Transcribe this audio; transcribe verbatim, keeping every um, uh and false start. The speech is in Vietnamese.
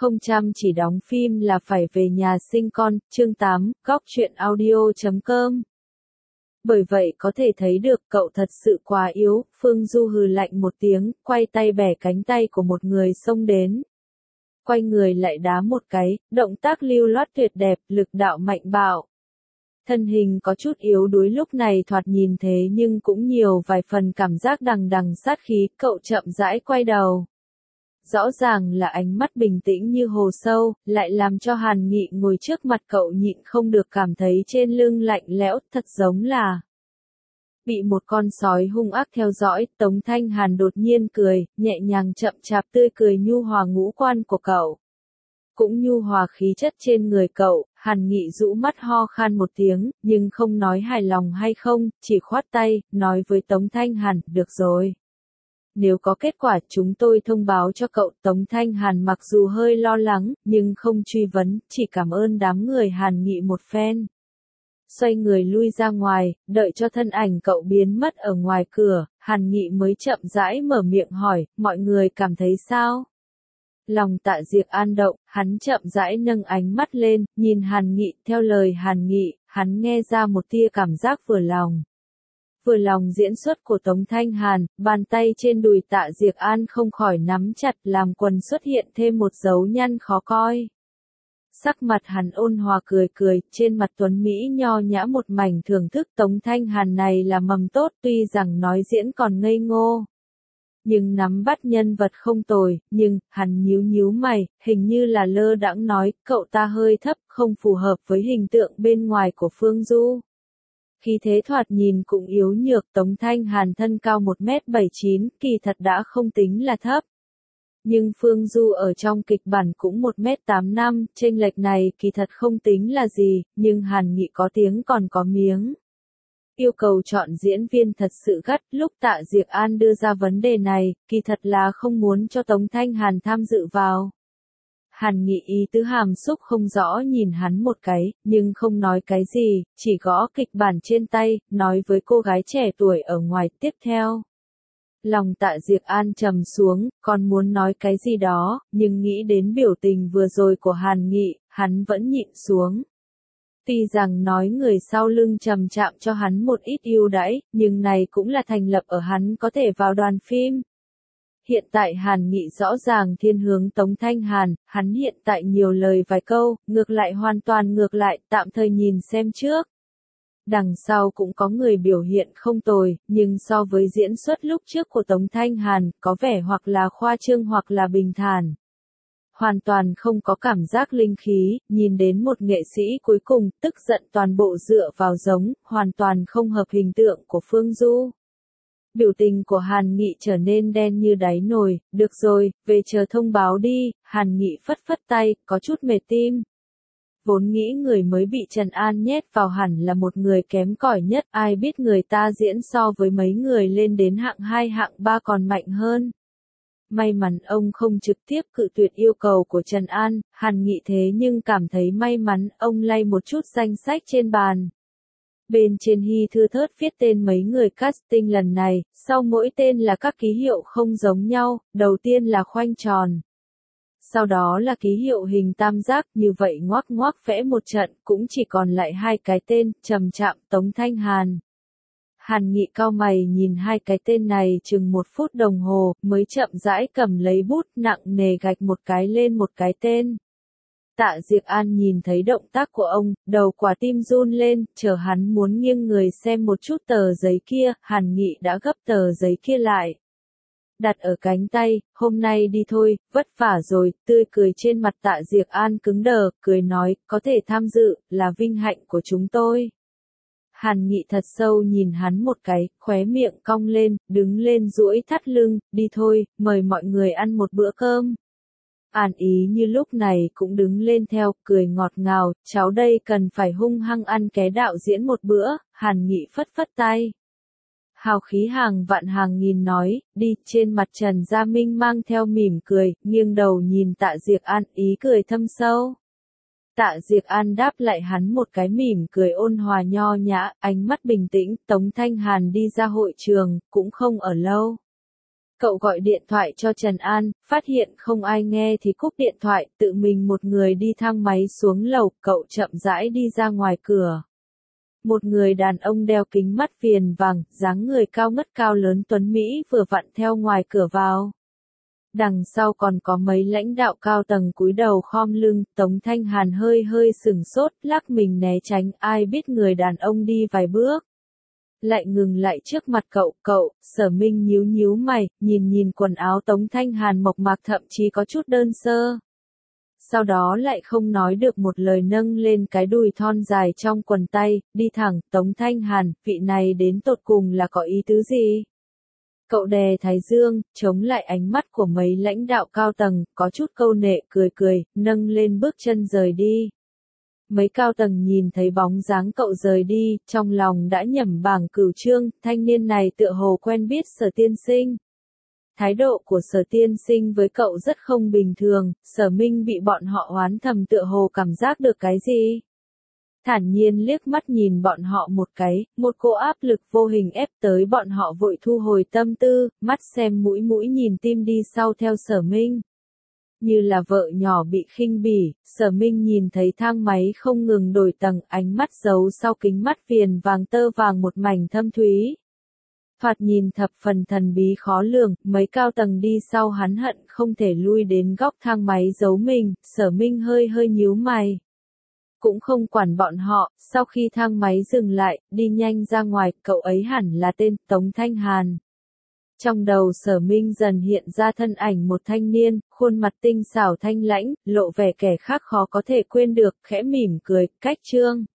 không chăm chỉ đóng phim là phải về nhà sinh con, chương tám, góc truyện audio chấm com. Bởi vậy có thể thấy được cậu thật sự quá yếu, Phương Du hừ lạnh một tiếng, quay tay bẻ cánh tay của một người xông đến. Quay người lại đá một cái, động tác lưu loát tuyệt đẹp, lực đạo mạnh bạo. Thân hình có chút yếu đuối lúc này thoạt nhìn thế nhưng cũng nhiều vài phần cảm giác đằng đằng sát khí, cậu chậm rãi quay đầu. Rõ ràng là ánh mắt bình tĩnh như hồ sâu, lại làm cho Hàn Nghị ngồi trước mặt cậu nhịn không được cảm thấy trên lưng lạnh lẽo, thật giống là bị một con sói hung ác theo dõi. Tống Thanh Hàn đột nhiên cười, nhẹ nhàng chậm chạp tươi cười nhu hòa ngũ quan của cậu. Cũng nhu hòa khí chất trên người cậu. Hàn Nghị rũ mắt ho khan một tiếng, nhưng không nói hài lòng hay không, chỉ khoát tay, nói với Tống Thanh Hàn, được rồi. Nếu có kết quả chúng tôi thông báo cho cậu. Tống Thanh Hàn mặc dù hơi lo lắng, nhưng không truy vấn, chỉ cảm ơn đám người Hàn Nghị một phen. Xoay người lui ra ngoài, đợi cho thân ảnh cậu biến mất ở ngoài cửa, Hàn Nghị mới chậm rãi mở miệng hỏi, mọi người cảm thấy sao? Lòng Tạ Diệc An động, hắn chậm rãi nâng ánh mắt lên, nhìn Hàn Nghị, theo lời Hàn Nghị, hắn nghe ra một tia cảm giác vừa lòng. Vừa lòng diễn xuất của Tống Thanh Hàn, bàn tay trên đùi Tạ Diệc An không khỏi nắm chặt, làm quần xuất hiện thêm một dấu nhăn khó coi. Sắc mặt hắn ôn hòa cười cười, trên mặt tuấn Mỹ nho nhã một mảnh thưởng thức. Tống Thanh Hàn này là mầm tốt, tuy rằng nói diễn còn ngây ngô, nhưng nắm bắt nhân vật không tồi, nhưng, hắn nhíu nhíu mày, hình như là lơ đãng nói, cậu ta hơi thấp, không phù hợp với hình tượng bên ngoài của Phương Du. Khi thế thoạt nhìn cũng yếu nhược. Tống Thanh Hàn thân cao một mét bảy mươi chín, kỳ thật đã không tính là thấp. Nhưng Phương Du ở trong kịch bản cũng một mét tám mươi lăm, chênh lệch này kỳ thật không tính là gì, nhưng Hàn Nghị có tiếng còn có miếng. Yêu cầu chọn diễn viên thật sự gắt, lúc Tạ Diệc An đưa ra vấn đề này, kỳ thật là không muốn cho Tống Thanh Hàn tham dự vào. Hàn Nghị ý tứ hàm xúc không rõ nhìn hắn một cái, nhưng không nói cái gì, chỉ gõ kịch bản trên tay, nói với cô gái trẻ tuổi ở ngoài, tiếp theo. Lòng Tạ Diệc An trầm xuống, còn muốn nói cái gì đó, nhưng nghĩ đến biểu tình vừa rồi của Hàn Nghị, hắn vẫn nhịn xuống. Tuy rằng nói người sau lưng trầm chạm cho hắn một ít ưu đãi, nhưng này cũng là thành lập ở hắn có thể vào đoàn phim. Hiện tại Hàn Nghị rõ ràng thiên hướng Tống Thanh Hàn, hắn hiện tại nhiều lời vài câu, ngược lại hoàn toàn ngược lại, tạm thời nhìn xem trước. Đằng sau cũng có người biểu hiện không tồi, nhưng so với diễn xuất lúc trước của Tống Thanh Hàn, có vẻ hoặc là khoa trương hoặc là bình thản. Hoàn toàn không có cảm giác linh khí, nhìn đến một nghệ sĩ cuối cùng, tức giận toàn bộ dựa vào giống, hoàn toàn không hợp hình tượng của Phương Du. Biểu tình của Hàn Nghị trở nên đen như đáy nồi, được rồi, về chờ thông báo đi. Hàn Nghị phất phất tay, có chút mệt tim. Vốn nghĩ người mới bị Trần An nhét vào hẳn là một người kém cỏi nhất, ai biết người ta diễn so với mấy người lên đến hạng hai hạng ba còn mạnh hơn. May mắn ông không trực tiếp cự tuyệt yêu cầu của Trần An, Hàn Nghị thế nhưng cảm thấy may mắn, ông lay một chút danh sách trên bàn. Bên trên hy thư thớt viết tên mấy người casting lần này, sau mỗi tên là các ký hiệu không giống nhau, đầu tiên là khoanh tròn. Sau đó là ký hiệu hình tam giác, như vậy ngoác ngoác vẽ một trận, cũng chỉ còn lại hai cái tên, trầm chạm, Tống Thanh Hàn. Hàn Nghị cau mày nhìn hai cái tên này chừng một phút đồng hồ, mới chậm rãi cầm lấy bút nặng nề gạch một cái lên một cái tên. Tạ Diệc An nhìn thấy động tác của ông, đầu quả tim run lên, chờ hắn muốn nghiêng người xem một chút tờ giấy kia, Hàn Nghị đã gấp tờ giấy kia lại. Đặt ở cánh tay, hôm nay đi thôi, vất vả rồi, tươi cười trên mặt Tạ Diệc An cứng đờ, cười nói, có thể tham dự, là vinh hạnh của chúng tôi. Hàn Nghị thật sâu nhìn hắn một cái, khóe miệng cong lên, đứng lên duỗi thắt lưng, đi thôi, mời mọi người ăn một bữa cơm. An Ý như lúc này cũng đứng lên theo, cười ngọt ngào, cháu đây cần phải hung hăng ăn ké đạo diễn một bữa. Hàn Nghị phất phất tay. Hào khí hàng vạn hàng nghìn nói, đi, trên mặt Trần Gia Minh mang theo mỉm cười, nghiêng đầu nhìn Tạ Diệc An, ý cười thâm sâu. Tạ Diệc An đáp lại hắn một cái mỉm cười ôn hòa nho nhã, ánh mắt bình tĩnh. Tống Thanh Hàn đi ra hội trường, cũng không ở lâu. Cậu gọi điện thoại cho Trần An, phát hiện không ai nghe thì cúp điện thoại, tự mình một người đi thang máy xuống lầu, cậu chậm rãi đi ra ngoài cửa. Một người đàn ông đeo kính mắt viền vàng, dáng người cao ngất cao lớn tuấn Mỹ vừa vặn theo ngoài cửa vào. Đằng sau còn có mấy lãnh đạo cao tầng cúi đầu khom lưng, Tống Thanh Hàn hơi hơi sừng sốt, lắc mình né tránh, ai biết người đàn ông đi vài bước. Lại ngừng lại trước mặt cậu, cậu, Sở Minh nhíu nhíu mày, nhìn nhìn quần áo Tống Thanh Hàn mộc mạc thậm chí có chút đơn sơ. Sau đó lại không nói được một lời nâng lên cái đùi thon dài trong quần tay, đi thẳng, Tống Thanh Hàn, vị này đến tột cùng là có ý tứ gì? Cậu đè thái dương, chống lại ánh mắt của mấy lãnh đạo cao tầng, có chút câu nệ, cười cười, nâng lên bước chân rời đi. Mấy cao tầng nhìn thấy bóng dáng cậu rời đi, trong lòng đã nhẩm bảng cửu chương, thanh niên này tựa hồ quen biết Sở tiên sinh. Thái độ của Sở tiên sinh với cậu rất không bình thường, Sở Minh bị bọn họ oán thầm tựa hồ cảm giác được cái gì. Thản nhiên liếc mắt nhìn bọn họ một cái, một cỗ áp lực vô hình ép tới bọn họ vội thu hồi tâm tư, mắt xem mũi mũi nhìn tim đi sau theo Sở Minh. Như là vợ nhỏ bị khinh bỉ, Sở Minh nhìn thấy thang máy không ngừng đổi tầng, ánh mắt giấu sau kính mắt viền vàng tơ vàng một mảnh thâm thúy. Thoạt nhìn thập phần thần bí khó lường, mấy cao tầng đi sau hắn hận không thể lui đến góc thang máy giấu mình, Sở Minh hơi hơi nhíu mày. Cũng không quản bọn họ, sau khi thang máy dừng lại, đi nhanh ra ngoài, cậu ấy hẳn là tên Tống Thanh Hàn. Trong đầu Sở Minh dần hiện ra thân ảnh một thanh niên, khuôn mặt tinh xảo thanh lãnh, lộ vẻ kẻ khác khó có thể quên được, khẽ mỉm cười, cách trương.